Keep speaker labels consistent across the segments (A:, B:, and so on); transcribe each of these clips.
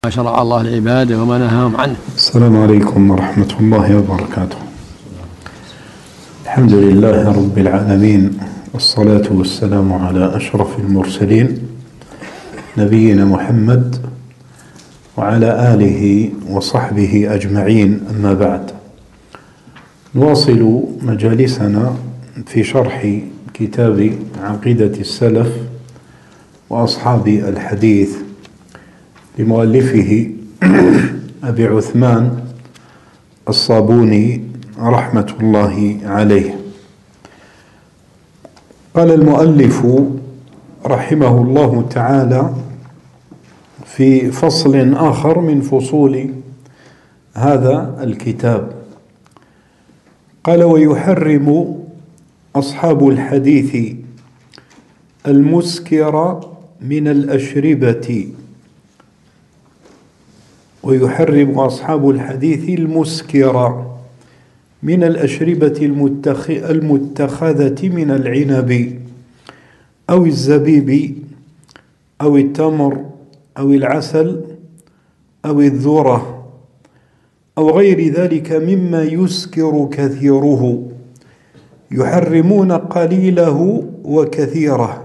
A: ما شرع الله لعباده وما نهاهم عنه.
B: السلام عليكم ورحمة الله وبركاته. الحمد لله رب العالمين، والصلاة والسلام على أشرف المرسلين نبينا محمد وعلى آله وصحبه أجمعين، أما بعد. نواصل مجالسنا في شرح كتاب عقيدة السلف وأصحاب الحديث لمؤلفه أبي عثمان الصابوني رحمة الله عليه. قال المؤلف رحمه الله تعالى في فصل آخر من فصول هذا الكتاب، قال: ويحرم أصحاب الحديث المسكر من الأشربة. ويحرم أصحاب الحديث المسكر من الأشربة المتخذة من العنب أو الزبيب أو التمر أو العسل أو الذرة أو غير ذلك مما يسكر كثيره، يحرمون قليله وكثيره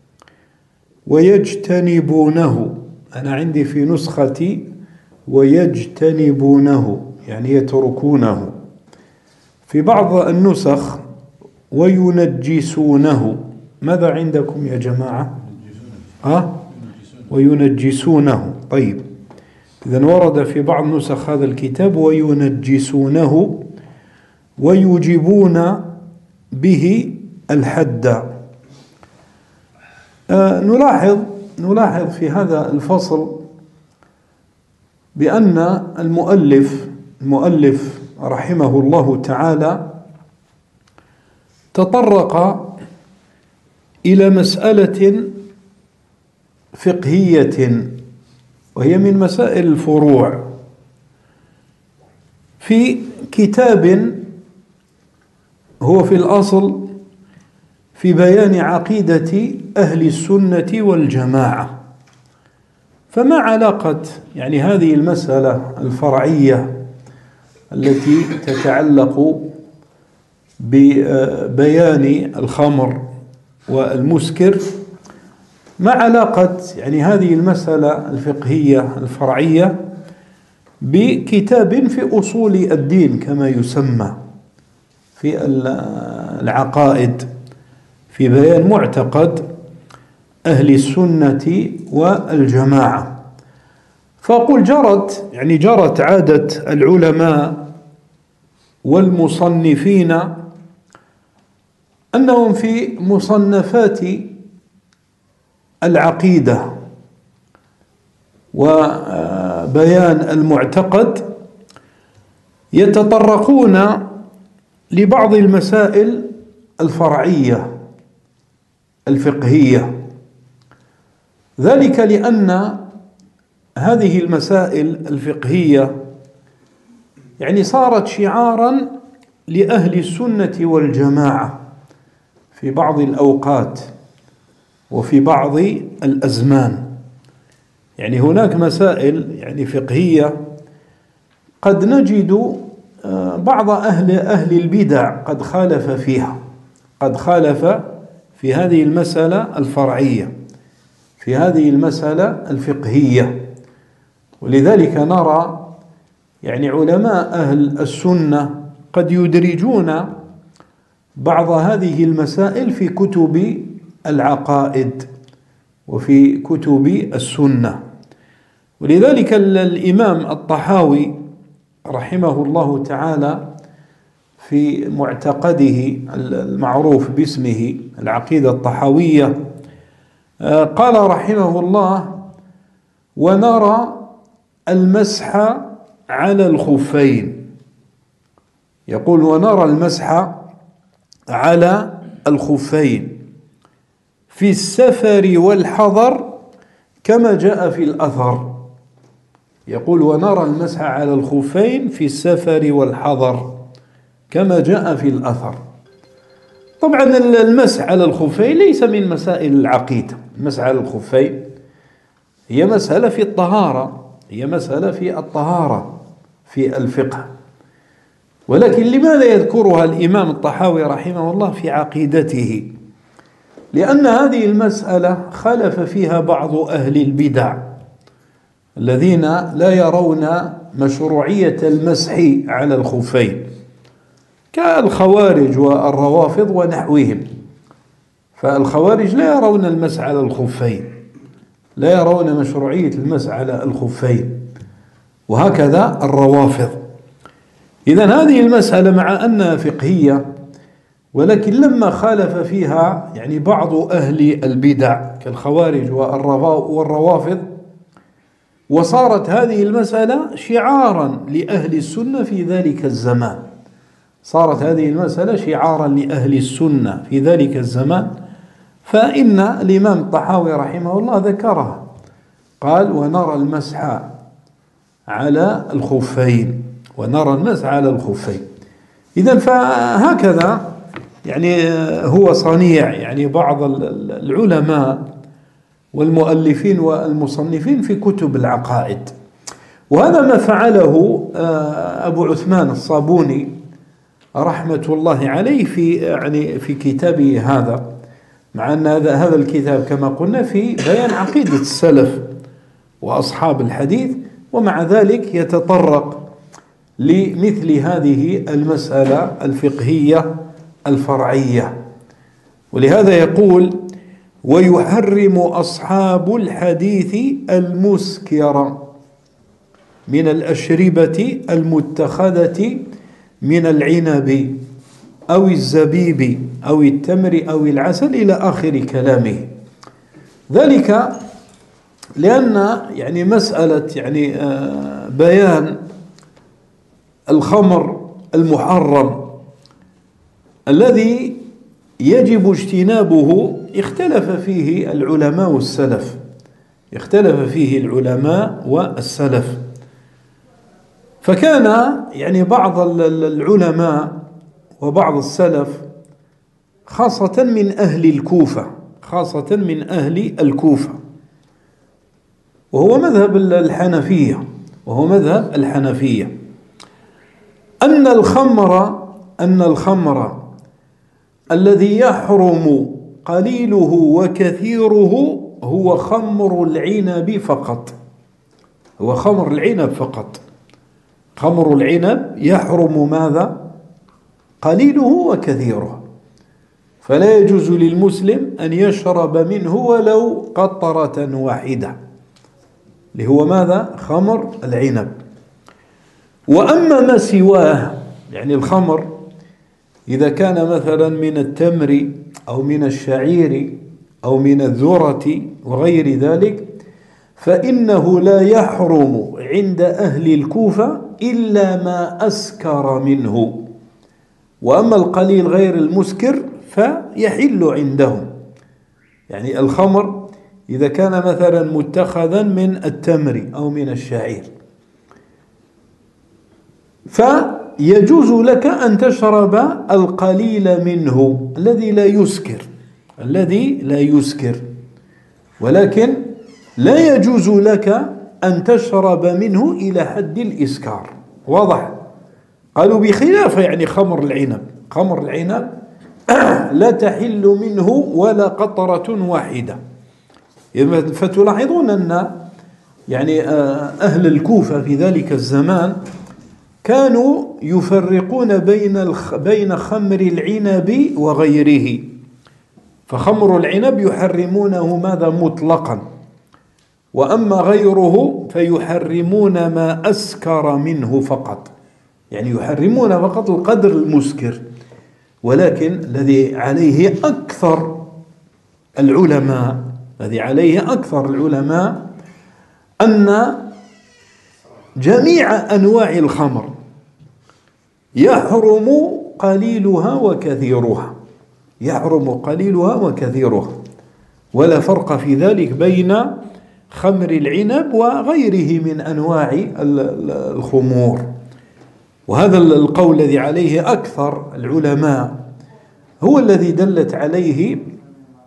B: ويجتنبونه. أنا عندي في نسختي ويجتنبونه يعني يتركونه، في بعض النسخ وينجسونه. ماذا عندكم يا جماعة؟ وينجسونه. طيب، إذن ورد في بعض نسخ هذا الكتاب وينجسونه ويجيبون به الحد. نلاحظ في هذا الفصل بأن المؤلف رحمه الله تعالى تطرق إلى مسألة فقهية، وهي من مسائل الفروع، في كتاب هو في الأصل في بيان عقيدة أهل السنة والجماعة. فما علاقة يعني هذه المسألة الفرعية التي تتعلق ببيان الخمر والمسكر، ما علاقة يعني هذه المسألة الفقهية الفرعية بكتاب في أصول الدين كما يسمى في العقائد، في بيان معتقد أهل السنة والجماعة؟ فأقول جرت عادة العلماء والمصنفين أنهم في مصنفات العقيدة وبيان المعتقد يتطرقون لبعض المسائل الفرعية الفقهية، ذلك لأن هذه المسائل الفقهية يعني صارت شعارا لأهل السنة والجماعة في بعض الأوقات وفي بعض الأزمان. يعني هناك مسائل يعني فقهية قد نجد بعض أهل البدع قد خالف فيها، قد خالف في هذه المسألة الفرعية، في هذه المسألة الفقهية. ولذلك نرى يعني علماء أهل السنة قد يدرجون بعض هذه المسائل في كتب العقائد وفي كتب السنة. ولذلك الإمام الطحاوي رحمه الله تعالى في معتقده المعروف باسمه العقيدة الطحاوية قال رحمه الله: ونرى المسح على الخفين. يقول: ونرى المسح على الخفين في السفر والحضر كما جاء في الأثر. يقول: ونرى المسح على الخفين في السفر والحضر كما جاء في الأثر. طبعا المسح على الخفين ليس من مسائل العقيدة. المسح على الخفين هي مسألة في الطهارة، هي مسألة في الطهارة في الفقه، ولكن لماذا يذكرها الإمام الطحاوي رحمه الله في عقيدته؟ لأن هذه المسألة خالف فيها بعض أهل البدع الذين لا يرون مشروعية المسح على الخفين كالخوارج والروافض ونحوهم. فالخوارج لا يرون المسح على الخفين، لا يرون مشروعية المسح على الخفين، وهكذا الروافض. إذن هذه المسألة مع أنها فقهية، ولكن لما خالف فيها يعني بعض أهل البدع كالخوارج والروافض، وصارت هذه المسألة شعارا لأهل السنة في ذلك الزمان، صارت هذه المسألة شعارا لأهل السنة في ذلك الزمان، فإن الإمام الطحاوي رحمه الله ذكرها، قال: ونرى المسح على الخفين، ونرى المسح على الخفين. إذن فهكذا يعني هو صنيع يعني بعض العلماء والمؤلفين والمصنفين في كتب العقائد. وهذا ما فعله أبو عثمان الصابوني رحمة الله عليه في كتابه هذا، مع أن هذا الكتاب كما قلنا في بيان عقيدة السلف وأصحاب الحديث، ومع ذلك يتطرق لمثل هذه المسألة الفقهية الفرعية. ولهذا يقول: ويحرم أصحاب الحديث المسكر من الأشربة المتخذة من العنب أو الزبيب أو التمر أو العسل إلى آخر كلامه. ذلك لأن يعني مسألة يعني بيان الخمر المحرم الذي يجب اجتنابه اختلف فيه العلماء والسلف، اختلف فيه العلماء والسلف. فكان يعني بعض العلماء وبعض السلف خاصة من أهل الكوفة، خاصة من أهل الكوفة، وهو مذهب الحنفية، أن الخمر الذي يحرم قليله وكثيره هو خمر العنب فقط، هو خمر العنب فقط. خمر العنب يحرم ماذا؟ قليله وكثيره، فلا يجوز للمسلم أن يشرب منه ولو قطرة واحدة، اللي هو ماذا؟ خمر العنب. وأما ما سواه يعني الخمر إذا كان مثلا من التمر أو من الشعير أو من الذرة وغير ذلك، فإنه لا يحرم عند أهل الكوفة إلا ما أسكر منه، وأما القليل غير المسكر فيحل عندهم. يعني الخمر إذا كان مثلا متخذا من التمر أو من الشعير فيجوز لك أن تشرب القليل منه الذي لا يسكر، ولكن لا يجوز لك أن تشرب منه إلى حد الإسكار. واضح؟ قالوا بخلاف يعني خمر العنب لا تحل منه ولا قطرة واحدة. فتلاحظون أن يعني أهل الكوفة في ذلك الزمان كانوا يفرقون بين خمر العنب وغيره، فخمر العنب يحرمونه ماذا؟ مطلقا، وأما غيره فيحرمون ما أسكر منه فقط، يعني يحرمون فقط القدر المسكر. ولكن الذي عليه أكثر العلماء أن جميع أنواع الخمر يحرم قليلها وكثيرها، ولا فرق في ذلك بين خمر العنب وغيره من أنواع الخمور. وهذا القول الذي عليه أكثر العلماء هو الذي دلت عليه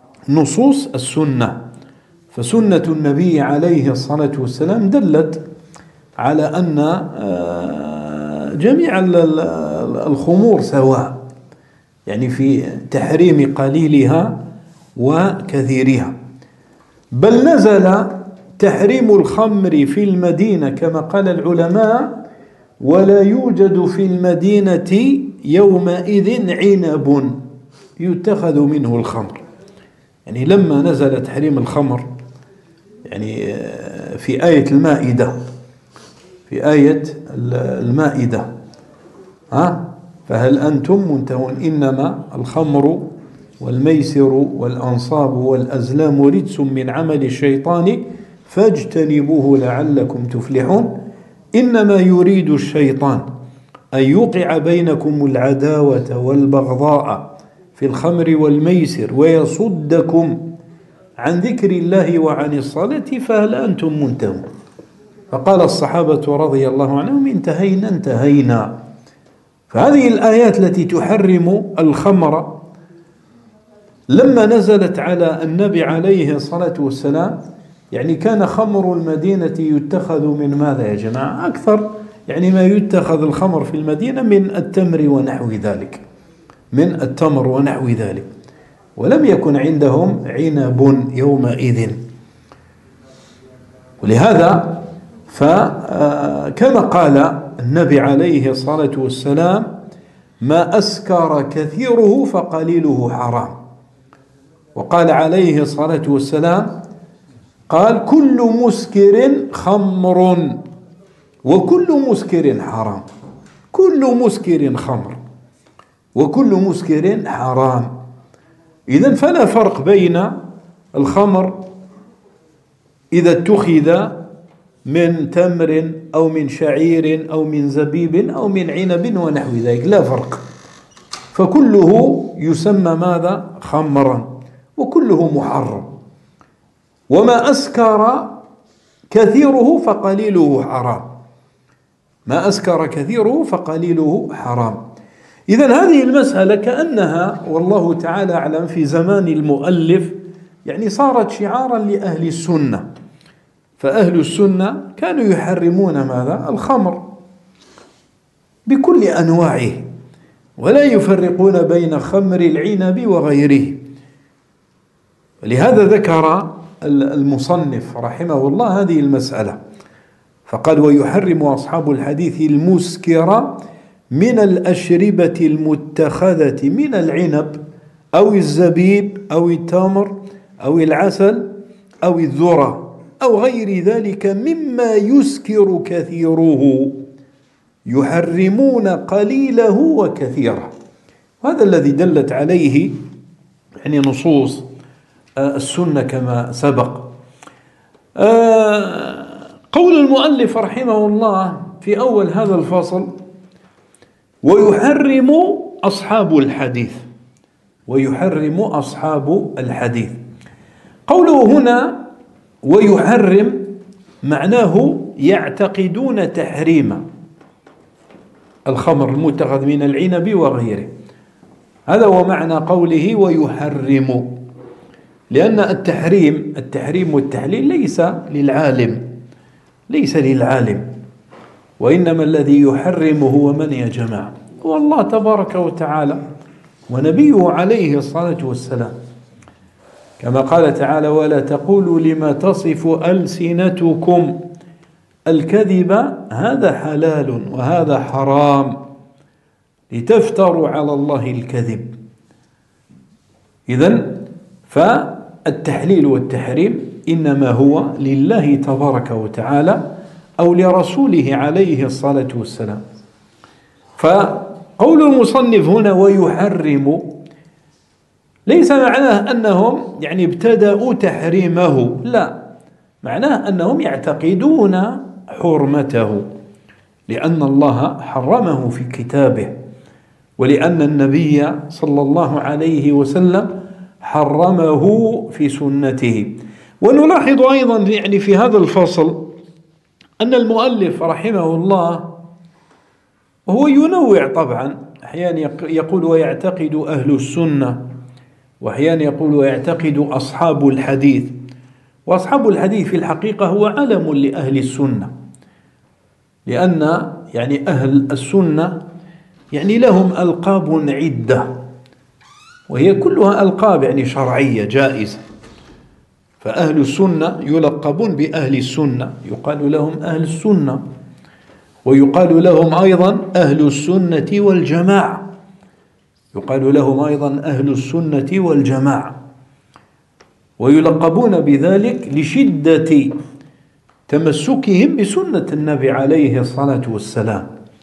B: نصوص السنة، فسنة النبي عليه الصلاة والسلام دلت على أن جميع الخمور سواء، يعني في تحريم قليلها وكثيرها. بل نزل تحريم الخمر في المدينة كما قال العلماء: ولا يوجد في المدينة يومئذ عنب يتخذ منه الخمر. يعني لما نزل تحريم الخمر، يعني في آية المائدة، فهل أنتم منتهون إنما الخمر والميسر والأنصاب والأزلام رجس من عمل الشيطان فاجتنبوه لعلكم تفلحون إنما يريد الشيطان أن يوقع بينكم العداوة والبغضاء في الخمر والميسر ويصدكم عن ذكر الله وعن الصلاة فهل أنتم منتهون. فقال الصحابة رضي الله عنهم: انتهينا. فهذه الآيات التي تحرم الخمر لما نزلت على النبي عليه الصلاة والسلام، يعني كان خمر المدينة يتخذ من ماذا يا جماعة؟ أكثر يعني ما يتخذ الخمر في المدينة من التمر ونحو ذلك، ولم يكن عندهم عنب يومئذ. ولهذا فكما قال النبي عليه الصلاة والسلام: ما أسكر كثيره فقليله حرام. وقال عليه الصلاة والسلام: قال: كل مسكر خمر وكل مسكر حرام. كل مسكر خمر وكل مسكر حرام. إذن فلا فرق بين الخمر إذا اتخذ من تمر أو من شعير أو من زبيب أو من عنب ونحو ذلك، لا فرق، فكله يسمى ماذا؟ خمرا، وكله محرم. وما أسكر كثيره فقليله حرام. ما أسكر كثيره فقليله حرام. إذن هذه المسألة كأنها والله تعالى أعلم في زمان المؤلف يعني صارت شعارا لأهل السنة. فأهل السنة كانوا يحرمون ماذا؟ الخمر بكل أنواعه، ولا يفرقون بين خمر العنب وغيره. ولهذا ذكر المصنف رحمه الله هذه المسألة فقال: ويحرم أصحاب الحديث المسكر من الأشربة المتخذة من العنب أو الزبيب أو التمر أو العسل أو الذرة أو غير ذلك مما يسكر كثيره، يحرمون قليله وكثيره. هذا الذي دلت عليه يعني نصوص السنة كما سبق. قول المؤلف رحمه الله في أول هذا الفصل: ويحرم أصحاب الحديث. قوله هنا ويحرم معناه يعتقدون تحريم الخمر المتخذ من العنب وغيره. هذا هو معنى قوله ويحرم، لأن التحريم والتحليل ليس للعالم، وإنما الذي يحرم هو من يا جماعة؟ هو الله تبارك وتعالى ونبيه عليه الصلاة والسلام، كما قال تعالى: ولا تقولوا لما تصف ألسنتكم الكذب هذا حلال وهذا حرام لتفتروا على الله الكذب. إذن فالتحليل والتحريم إنما هو لله تبارك وتعالى أو لرسوله عليه الصلاة والسلام. فقول المصنف هنا ويحرم ليس معناه أنهم يعني ابتدأوا تحريمه، لا، معناه أنهم يعتقدون حرمته، لأن الله حرمه في كتابه، ولأن النبي صلى الله عليه وسلم حرمه في سنته. ونلاحظ أيضا يعني في هذا الفصل أن المؤلف رحمه الله وهو ينوع طبعا، أحيانا يقول ويعتقد أهل السنة، وأحيانا يقول ويعتقد أصحاب الحديث. وأصحاب الحديث في الحقيقة هو علم لأهل السنة، لأن يعني أهل السنة يعني لهم ألقاب عدة، وهي كلها ألقاب يعني شرعية جائزة. فأهل السنة يلقبون بأهل السنة، يقال لهم أهل السنة، ويقال لهم أيضا أهل السنة والجماعة، يقال لهم أيضا أهل السنة والجماعة، ويلقبون بذلك لشدة تمسكهم بسنة النبي عليه الصلاة والسلام،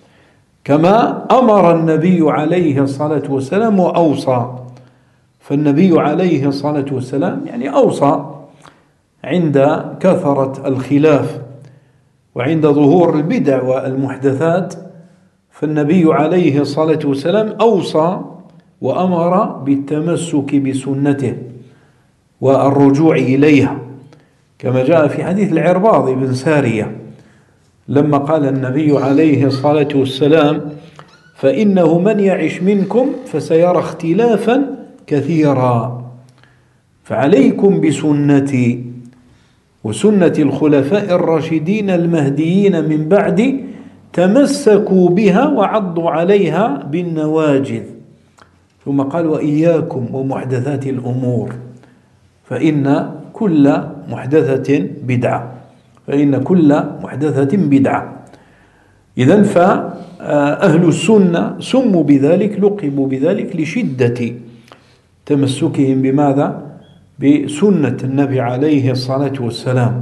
B: كما أمر النبي عليه الصلاة والسلام وأوصى. فالنبي عليه الصلاة والسلام يعني أوصى عند كثرة الخلاف وعند ظهور البدع والمحدثات، فالنبي عليه الصلاة والسلام أوصى وأمر بالتمسك بسنته والرجوع إليها، كما جاء في حديث العرباض بن سارية لما قال النبي عليه الصلاة والسلام: فإنه من يعش منكم فسيرى اختلافا كثيرا، فعليكم بسنتي وسنة الخلفاء الراشدين المهديين من بعد، تمسكوا بها وعضوا عليها بالنواجذ. ثم قال: وإياكم ومحدثات الأمور فإن كل محدثة بدعة، فإن كل محدثة بدعة. إذن فأهل السنة سموا بذلك، لقبوا بذلك لشدة تمسكهم بماذا؟ بسنة النبي عليه الصلاة والسلام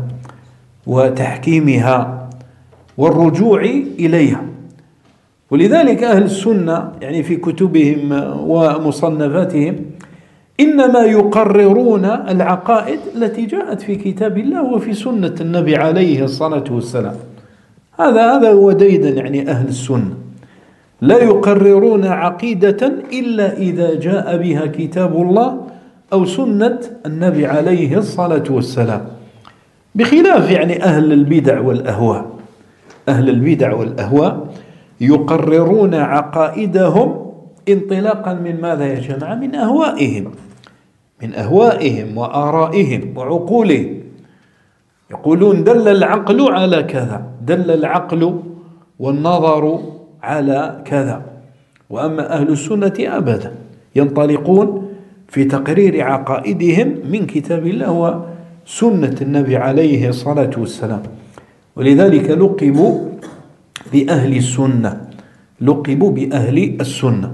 B: وتحكيمها والرجوع إليها. ولذلك أهل السنة يعني في كتبهم ومصنفاتهم إنما يقررون العقائد التي جاءت في كتاب الله وفي سنة النبي عليه الصلاة والسلام. هذا هو ديدا يعني أهل السنة، لا يقررون عقيدة إلا إذا جاء بها كتاب الله أو سنة النبي عليه الصلاة والسلام، بخلاف يعني أهل البدع والأهواء. أهل البدع والأهواء يقررون عقائدهم انطلاقا من ماذا يا جماعة؟ من أهوائهم، من أهوائهم وآرائهم وعقولهم. يقولون دل العقل على كذا، دل العقل والنظر على كذا. وأما أهل السنة أبدا، ينطلقون في تقرير عقائدهم من كتاب الله وسنة النبي عليه الصلاة والسلام. ولذلك لقبوا بأهل السنة، لقبوا بأهل السنة.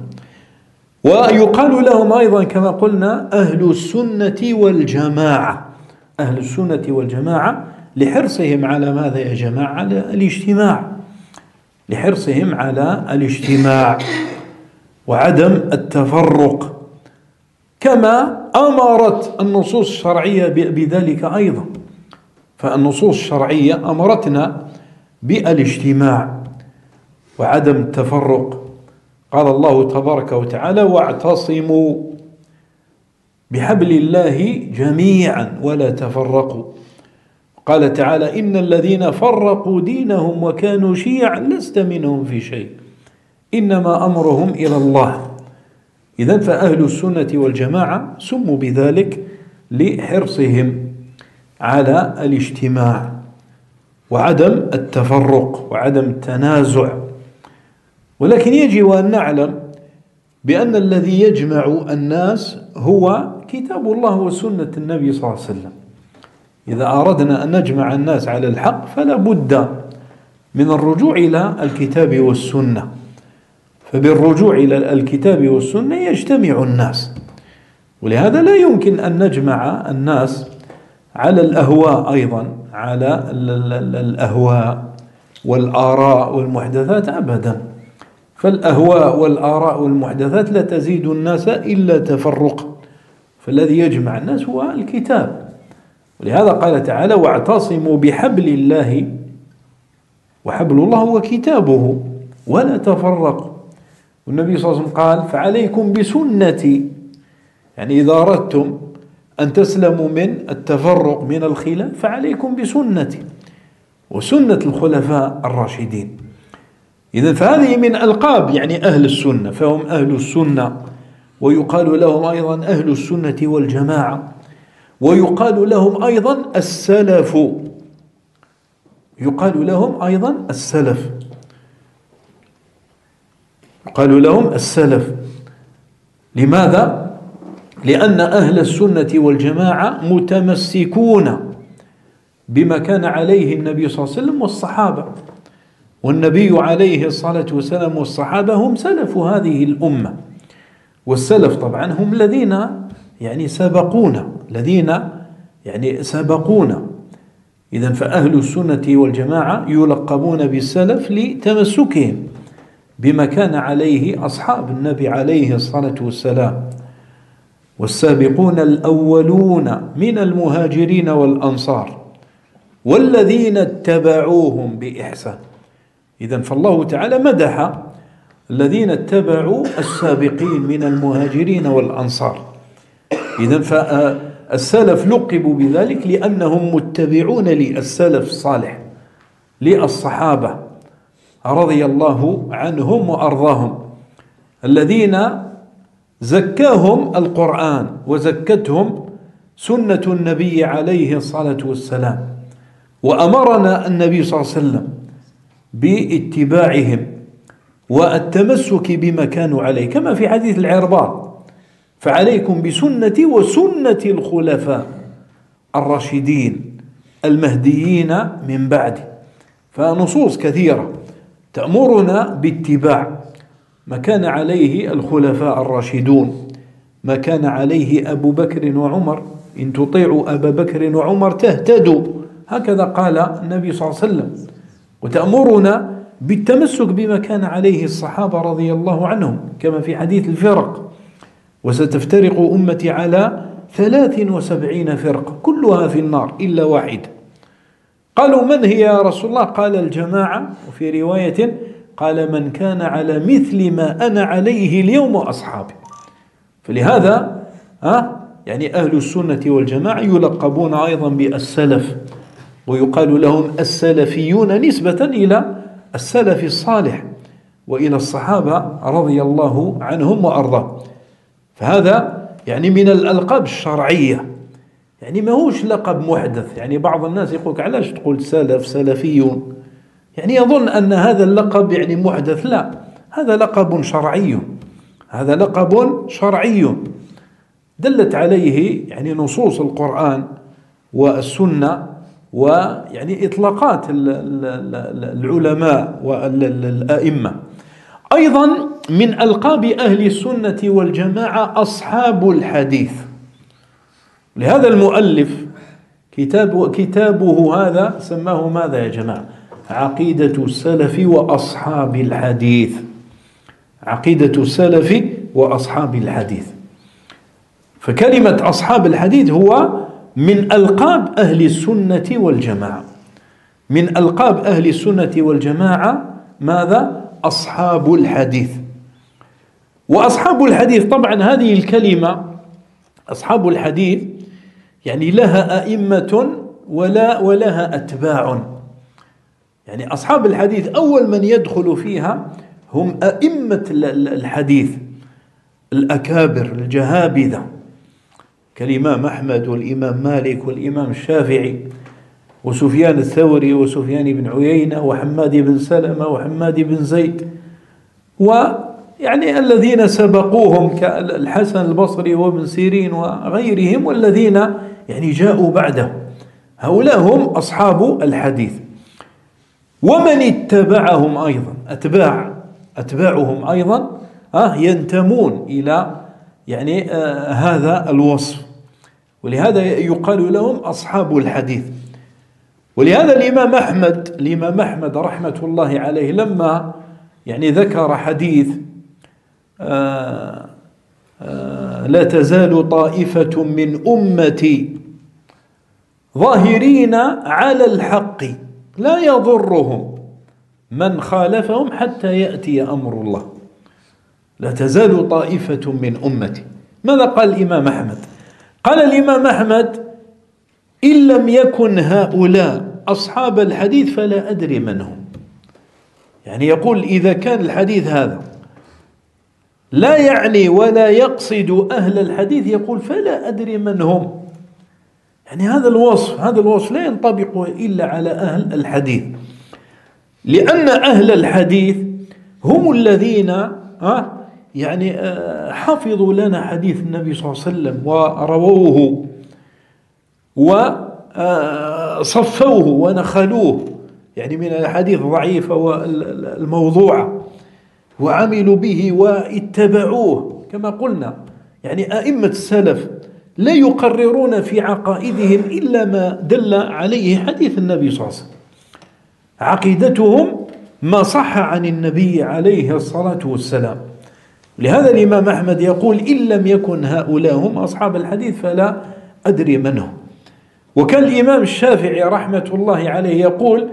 B: ويقال لهم أيضا كما قلنا أهل السنة والجماعة، أهل السنة والجماعة لحرصهم على ماذا يا جماعة؟ على الاجتماع، لحرصهم على الاجتماع وعدم التفرق، كما أمرت النصوص الشرعية بذلك أيضا. فالنصوص الشرعية أمرتنا بالاجتماع وعدم التفرق. قال الله تبارك وتعالى: واعتصموا بحبل الله جميعا ولا تفرقوا. قال تعالى: إن الذين فرقوا دينهم وكانوا شيعا لست منهم في شيء إنما أمرهم إلى الله. إذن فأهل السنة والجماعة سموا بذلك لحرصهم على الاجتماع وعدم التفرق وعدم التنازع. ولكن يجب أن نعلم بأن الذي يجمع الناس هو كتاب الله وسنة النبي صلى الله عليه وسلم. إذا أردنا أن نجمع الناس على الحق فلا بد من الرجوع إلى الكتاب والسنة، فبالرجوع إلى الكتاب والسنة يجتمع الناس. ولهذا لا يمكن أن نجمع الناس على الأهواء، أيضا على الأهواء والآراء والمحدثات أبدا. فالأهواء والآراء والمحدثات لا تزيد الناس إلا تفرقا، فالذي يجمع الناس هو الكتاب. ولهذا قال تعالى: واعتصموا بحبل الله، وحبل الله هو كتابه، ولا تفرقوا. والنبي صلى الله عليه وسلم قال: فعليكم بسنتي، يعني إذا أردتم أن تسلموا من التفرق من الخلاف فعليكم بسنتي وسنة الخلفاء الراشدين. إذن فهذه من ألقاب يعني أهل السنة، فهم أهل السنة، ويقال لهم أيضا أهل السنة والجماعة، ويقال لهم أيضا السلف، يقال لهم أيضا السلف، يقال لهم السلف. لماذا؟ لأن أهل السنة والجماعة متمسكون بما كان عليه النبي صلى الله عليه وسلم والصحابة، والنبي عليه الصلاة والسلام والصحابة هم سلف هذه الأمة. والسلف طبعا هم الذين يعني سبقونا. إذن فأهل السنة والجماعة يلقبون بالسلف لتمسكهم بما كان عليه أصحاب النبي عليه الصلاة والسلام. والسابقون الأولون من المهاجرين والأنصار والذين اتبعوهم بإحسان. إذن فالله تعالى مدح الذين اتبعوا السابقين من المهاجرين والأنصار. إذن فالسلف لقبوا بذلك لأنهم متبعون للسلف الصالح، للصحابة رضي الله عنهم وأرضاهم، الذين زكاهم القرآن وزكتهم سنة النبي عليه الصلاة والسلام، وأمرنا النبي صلى الله عليه وسلم باتباعهم والتمسك بما كانوا عليه، كما في حديث العرباض: فعليكم بسنتي وسنة الخلفاء الراشدين المهديين من بعدي. فنصوص كثيرة تأمرنا باتباع ما كان عليه الخلفاء الراشدون، ما كان عليه أبو بكر وعمر: إن تطيعوا أبا بكر وعمر تهتدوا، هكذا قال النبي صلى الله عليه وسلم. وتأمرنا بالتمسك بما كان عليه الصحابة رضي الله عنهم، كما في حديث الفرق: وستفترق أمتي على 73 فرقة كلها في النار إلا واحدة. قالوا: من هي يا رسول الله؟ قال: الجماعة. وفي رواية قال: من كان على مثل ما أنا عليه اليوم وأصحابي. فلهذا يعني أهل السنة والجماعة يلقبون أيضا بالسلف، ويقال لهم السلفيون نسبة إلى السلف الصالح وإلى الصحابة رضي الله عنهم وأرضاهم. فهذا يعني من الألقاب الشرعية، يعني ما هوش لقب محدث. يعني بعض الناس يقولك: علاش تقول سلف سلفيون؟ يعني يظن أن هذا اللقب يعني محدث. لا، هذا لقب شرعي، هذا لقب شرعي دلت عليه يعني نصوص القرآن والسنة، ويعني إطلاقات العلماء والأئمة. أيضا من ألقاب أهل السنة والجماعة أصحاب الحديث. لهذا المؤلف كتابه هذا سماه ماذا يا جماعة؟ عقيدة السلف وأصحاب الحديث. عقيدة السلف وأصحاب الحديث. فكلمة أصحاب الحديث هو من ألقاب أهل السنة والجماعة. من ألقاب أهل السنة والجماعة ماذا؟ أصحاب الحديث. وأصحاب الحديث طبعا هذه الكلمة أصحاب الحديث يعني لها أئمة ولها أتباع. يعني أصحاب الحديث أول من يدخل فيها هم أئمة الحديث الأكابر الجهابذة، كالإمام أحمد والإمام مالك والإمام الشافعي وسفيان الثوري وسفيان بن عيينة وحماد بن سلمة وحماد بن زيد، ويعني الذين سبقوهم كالحسن البصري وابن سيرين وغيرهم، والذين يعني جاءوا بعده. هؤلاء هم أصحاب الحديث. ومن اتبعهم أيضا أتباعهم أيضا ينتمون إلى يعني هذا الوصف، ولهذا يقال لهم أصحاب الحديث. ولهذا الإمام أحمد رحمة الله عليه لما يعني ذكر حديث لا تزال طائفة من أمتي ظاهرين على الحق لا يضرهم من خالفهم حتى يأتي أمر الله. لا تزال طائفة من أمتي. ماذا قال الإمام أحمد؟ قال الإمام أحمد: إن لم يكن هؤلاء أصحاب الحديث فلا أدري من هم. يعني يقول إذا كان الحديث هذا لا يعني ولا يقصد أهل الحديث، يقول فلا أدري من هم. يعني هذا الوصف لا ينطبق إلا على أهل الحديث، لأن أهل الحديث هم الذين يعني حفظوا لنا حديث النبي صلى الله عليه وسلم ورووه وصفوه ونخلوه يعني من الحديث الضعيفة والموضوعة، وعملوا به واتبعوه كما قلنا. يعني أئمة السلف لا يقررون في عقائدهم إلا ما دل عليه حديث النبي صلى الله عليه وسلم. عقيدتهم ما صح عن النبي عليه الصلاة والسلام. لهذا الإمام أحمد يقول: إن لم يكن هؤلاء هم أصحاب الحديث فلا أدري من هم. وكان الإمام الشافعي رحمة الله عليه يقول: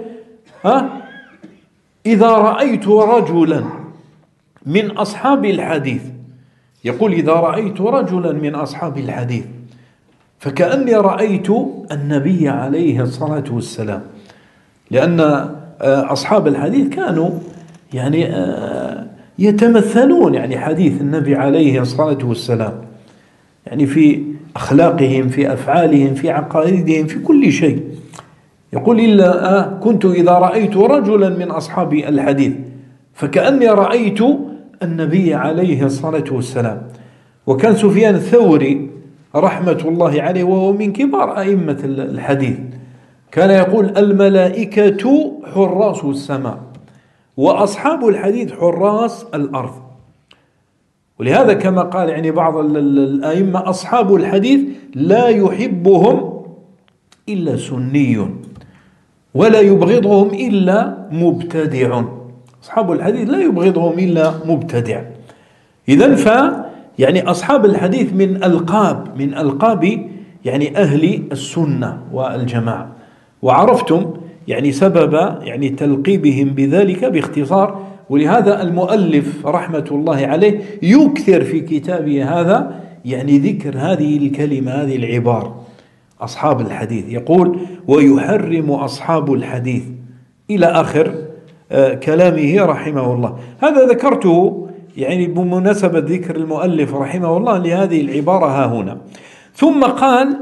B: إذا رأيت رجلا من أصحاب الحديث، يقول: إذا رأيت رجلا من أصحاب الحديث فكأني رأيت النبي عليه الصلاة والسلام. لأن أصحاب الحديث كانوا يعني يتمثلون يعني حديث النبي عليه الصلاة والسلام، يعني في أخلاقهم، في أفعالهم، في عقائدهم، في كل شيء. يقول: إلا كنت إذا رأيت رجلا من أصحاب الحديث فكأني رأيت النبي عليه الصلاة والسلام. وكان سفيان الثوري رحمة الله عليه وهو من كبار أئمة الحديث كان يقول: الملائكة حراس السماء وأصحاب الحديث حراس الأرض. ولهذا كما قال يعني بعض الأئمة: أصحاب الحديث لا يحبهم إلا سني ولا يبغضهم إلا مبتدع. أصحاب الحديث لا يبغضهم إلا مبتدع. إذن يعني أصحاب الحديث من ألقاب يعني أهل السنة والجماعة. وعرفتم يعني سبب يعني تلقيبهم بذلك باختصار. ولهذا المؤلف رحمة الله عليه يكثر في كتابه هذا يعني ذكر هذه الكلمة، هذه العبارة أصحاب الحديث. يقول: ويحرم أصحاب الحديث إلى آخر كلامه رحمه الله. هذا ذكرته يعني بمناسبة ذكر المؤلف رحمه الله لهذه العبارة ها هنا. ثم قال: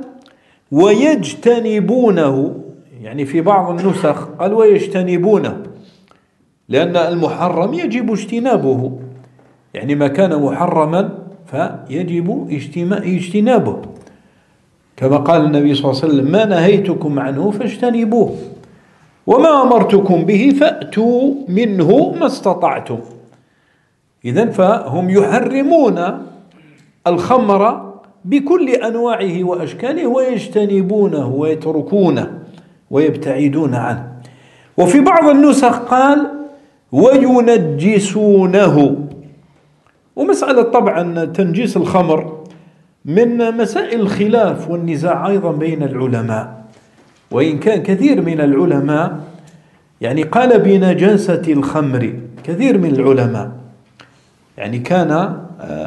B: ويجتنبونه، يعني في بعض النسخ قال ويجتنبونه، لأن المحرم يجب اجتنابه، يعني ما كان محرما فيجب اجتنابه، كما قال النبي صلى الله عليه وسلم: ما نهيتكم عنه فاجتنبوه وما أمرتكم به فأتوا منه ما استطعتم. إذن فهم يحرمون الخمر بكل أنواعه وأشكاله ويجتنبونه ويتركونه ويبتعدون عنه. وفي بعض النسخ قال: وينجسونه. ومسألة طبعا تنجيس الخمر من مسائل الخلاف والنزاع أيضا بين العلماء، وإن كان كثير من العلماء يعني قال بنجاسة الخمر، كثير من العلماء يعني كان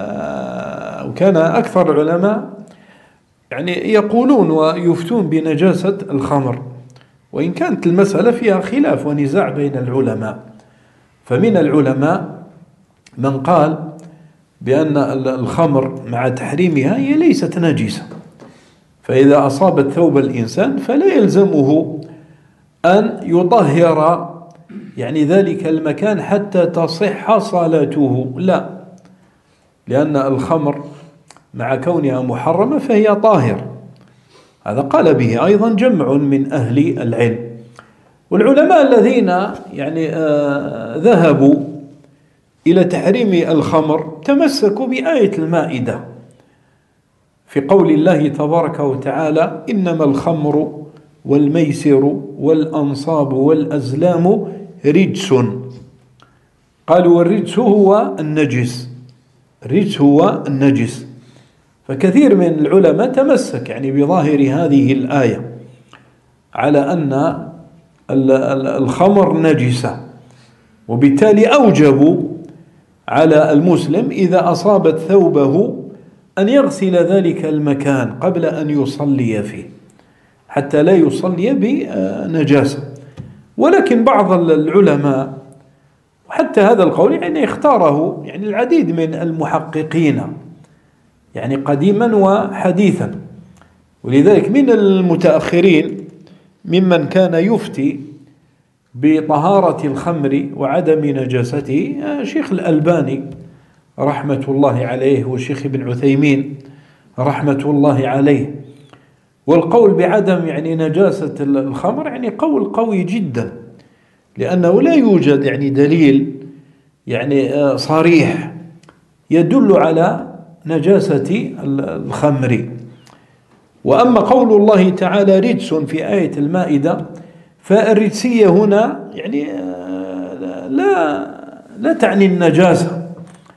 B: أكثر العلماء يعني يقولون ويفتون بنجاسة الخمر، وإن كانت المسألة فيها خلاف ونزاع بين العلماء. فمن العلماء من قال بأن الخمر مع تحريمها هي ليست نجسة، فإذا أصابت ثوب الإنسان فلا يلزمه أن يطهر يعني ذلك المكان حتى تصح صلاته، لا، لأن الخمر مع كونها محرمة فهي طاهر. هذا قال به أيضا جمع من أهل العلم. والعلماء الذين يعني ذهبوا إلى تحريم الخمر تمسكوا بآية المائدة في قول الله تبارك وتعالى: إنما الخمر والميسر والأنصاب والأزلام رجس. قالوا: والرجس هو النجس، الرجس هو النجس. فكثير من العلماء تمسك يعني بظاهر هذه الآية على أن الخمر نجسة، وبالتالي أوجبوا على المسلم إذا أصابت ثوبه أن يغسل ذلك المكان قبل أن يصلي فيه حتى لا يصلي بنجاسة. ولكن بعض العلماء، وحتى هذا القول يعني اختاره يعني العديد من المحققين يعني قديما وحديثا، ولذلك من المتأخرين ممن كان يفتي بطهارة الخمر وعدم نجاسته شيخ الألباني رحمة الله عليه والشيخ ابن عثيمين رحمة الله عليه. والقول بعدم يعني نجاسة الخمر يعني قول قوي جدا، لأنه لا يوجد يعني دليل يعني صريح يدل على نجاسة الخمر. وأما قول الله تعالى رجس في آية المائدة، فالرجسية هنا يعني لا تعني النجاسة،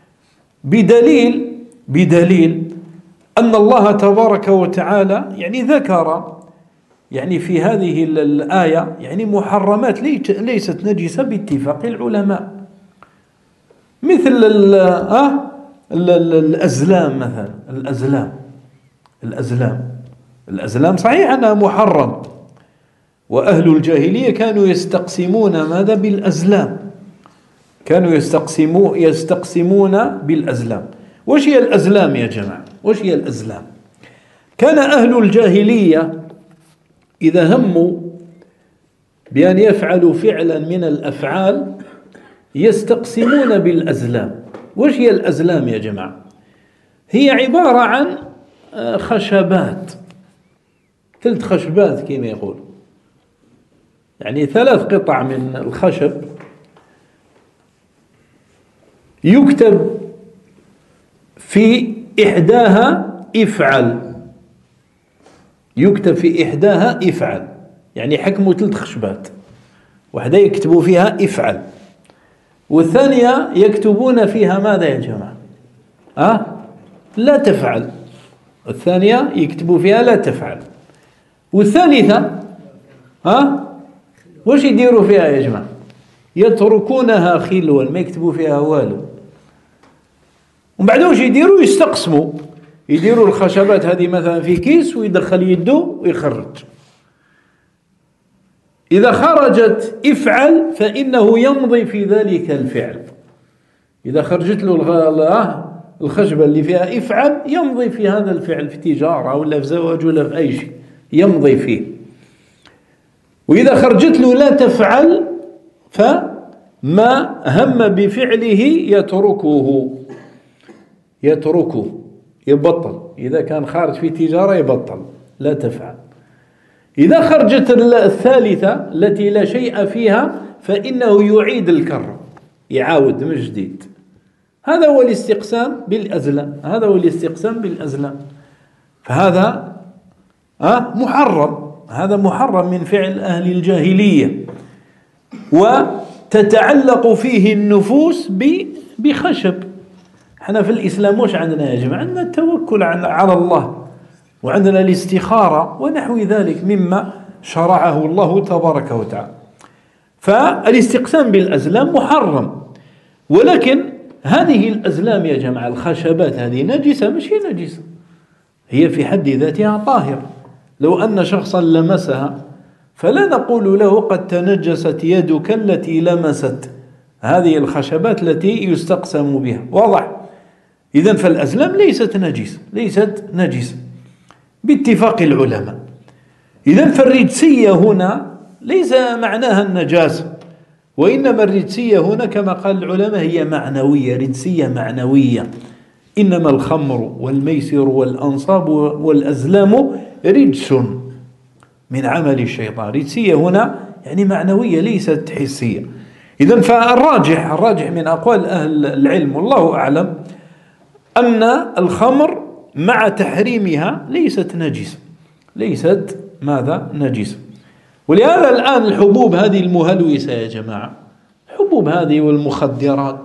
B: بدليل أن الله تبارك وتعالى يعني ذكر يعني في هذه الآية يعني محرمات ليست نجسة باتفاق العلماء، مثل الأزلام مثلا. الأزلام صحيح أنها محرم، وأهل الجاهلية كانوا يستقسمون ماذا بالأزلام، كانوا يستقسمون بالأزلام. وش هي الأزلام يا جماعة؟ وش هي الأزلام؟ كان أهل الجاهلية إذا هموا بأن يفعلوا فعلا من الأفعال يستقسمون بالأزلام. وش هي الأزلام يا جماعة؟ هي عبارة عن خشبات، 3 خشبات كما يقول، يعني 3 قطع من الخشب يكتب في إحداها افعل، يكتب في إحداها افعل، يعني حكموا 3 خشبات، واحدة يكتبوا فيها افعل، والثانية يكتبون فيها ماذا يا جماعة؟ لا تفعل. الثانية يكتبوا فيها لا تفعل، والثالثة وش يديروا فيها يا جماعة؟ يتركونها خلوا، ما يكتبوا فيها والو. ومن بعد وش يديروا؟ يستقسموا، يديروا الخشبات هذه مثلا في كيس ويدخل يده ويخرج. إذا خرجت افعل فإنه يمضي في ذلك الفعل، إذا خرجت له الخشبة اللي فيها افعل يمضي في هذا الفعل، في تجارة ولا في زواج ولا في أي شيء يمضي فيه. وإذا خرجت له لا تفعل فما هم بفعله يتركه يبطل. إذا كان خارج في تجارة يبطل لا تفعل. إذا خرجت الثالثة التي لا شيء فيها فإنه يعيد الكرة، يعاود من جديد. هذا هو الاستقسام بالأزلام، فهذا محرم، هذا محرم من فعل أهل الجاهلية، وتتعلق فيه النفوس بخشب. احنا في الإسلام وش عندنا يا جماعة؟ عندنا التوكل على الله، وعندنا الاستخارة ونحو ذلك مما شرعه الله تبارك وتعالى. فالاستقسام بالأزلام محرم، ولكن هذه الأزلام يا جماعة الخشبات هذه نجسة؟ مش هي نجسة، هي في حد ذاتها طاهرة. لو أن شخصا لمسها فلا نقول له قد تنجست يدك التي لمست هذه الخشبات التي يستقسم بها، واضح؟ إذن فالأزلام ليست نجسة باتفاق العلماء. إذن فالرجسية هنا ليس معناها النجاسة، وإنما الرجسية هنا كما قال العلماء هي معنوية، رجسية معنوية. إنما الخمر والميسر والأنصاب والأزلام رجس من عمل الشيطان. رجسية هنا يعني معنوية ليست حسية. إذن فالراجح من أقوال أهل العلم والله أعلم أن الخمر مع تحريمها ليست نجسة. ولهذا الآن الحبوب هذه المهلوسة يا جماعة، الحبوب هذه والمخدرات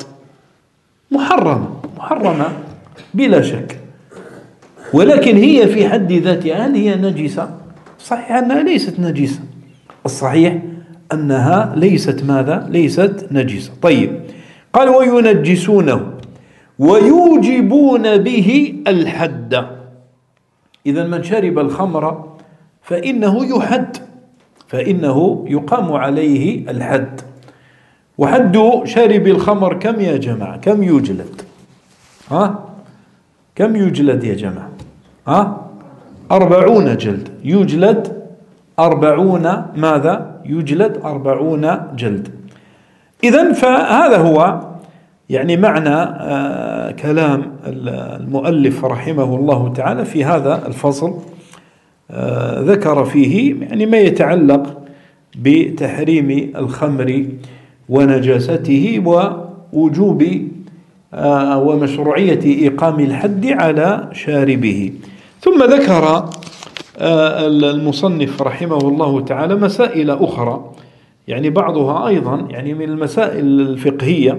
B: محرمة بلا شك، ولكن هي في حد ذاتها هل هي نجسة؟ صحيح أنها ليست نجسة، الصحيح أنها ليست نجسة. طيب، قال وينجسونه ويوجبون به الحد. إذا من شرب الخمر فإنه يقام عليه الحد. وحد شارب الخمر كم يا جماعة؟ كم يجلد؟ كم يجلد يا جماعة؟ 40 جلد، يجلد 40 ماذا؟ يجلد 40 جلد. إذن فهذا هو يعني معنى كلام المؤلف رحمه الله تعالى في هذا الفصل. ذكر فيه يعني ما يتعلق بتحريم الخمر ونجاسته ووجوب ومشروعية إقام الحد على شاربه. ثم ذكر المصنف رحمه الله تعالى مسائل أخرى، يعني بعضها أيضا يعني من المسائل الفقهية،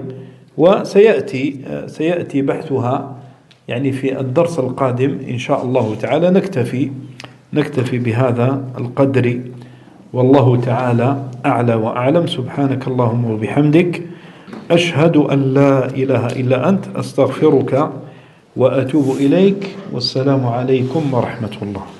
B: وسيأتي بحثها يعني في الدرس القادم إن شاء الله تعالى. نكتفي بهذا القدر، والله تعالى أعلى وأعلم. سبحانك اللهم وبحمدك، أشهد أن لا إله إلا أنت، أستغفرك وأتوب إليك، والسلام عليكم ورحمة الله.